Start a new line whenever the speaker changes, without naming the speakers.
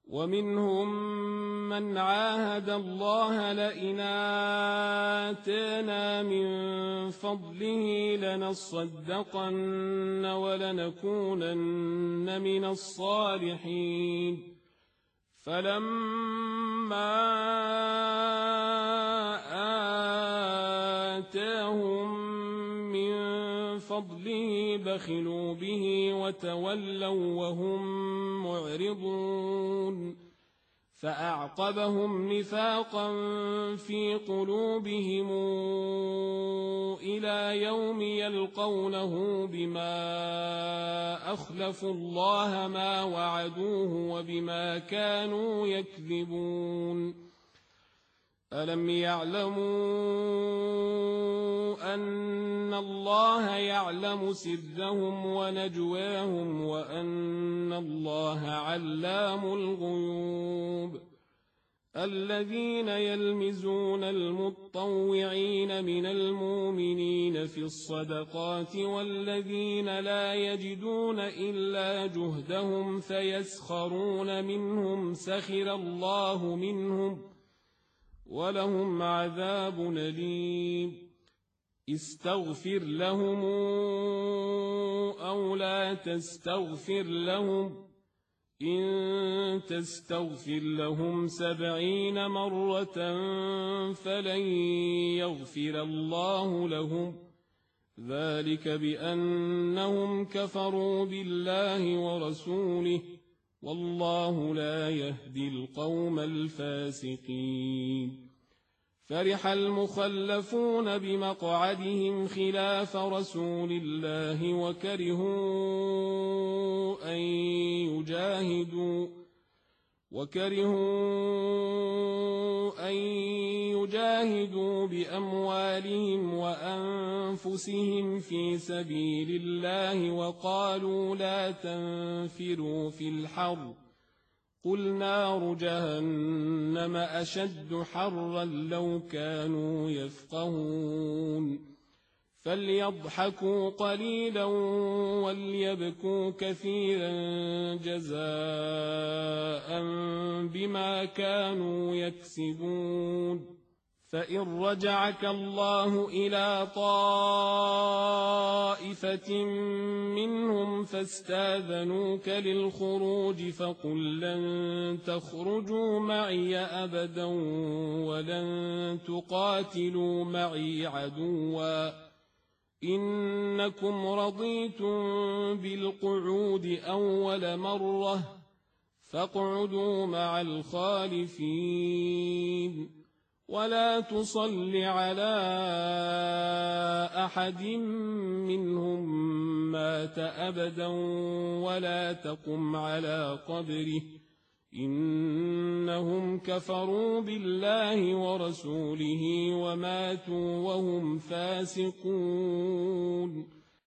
ومنهم من عاهد الله لئن آتانا من فضله لنصدقن ولنكونن من الصالحين فلما آتاهم من فضله بخلوا به وتولوا وهم معرضون فأعقبهم نفاقا في قلوبهم إلى يوم يلقونه بما أخلفوا الله ما وعدوه وبما كانوا يكذبون ألم يعلموا أن الله يعلم سرهم ونجواهم وأن الله علام الغيوب الذين يلمزون المطوعين من المؤمنين في الصدقات والذين لا يجدون إلا جهدهم فيسخرون منهم سخر الله منهم ولهم عذاب أليم استغفر لهم أو لا تستغفر لهم إن تستغفر لهم 70 مرة فلن يغفر الله لهم ذلك بأنهم كفروا بالله ورسوله والله لا يهدي القوم الفاسقين فرح المخلفون بمقعدهم خلاف رسول الله وكرهوا أن يجاهدوا بأموالهم وأنفسهم في سبيل الله وقالوا لا تنفروا في الحر قل نار جهنم أشد حرا لو كانوا يفقهون فليضحكوا قليلا وليبكوا كثيرا جزاء بما كانوا يكسبون فإن رجعك الله إلى طائفة منهم فاستاذنوك للخروج فقل لن تخرجوا معي أبدا ولن تقاتلوا معي عدوا إنكم رضيتم بالقعود أول مرة فاقعدوا مع الخالفين ولا تصل على أحد منهم مات أبدا ولا تقم على قبره إنهم كفروا بالله ورسوله وماتوا وهم فاسقون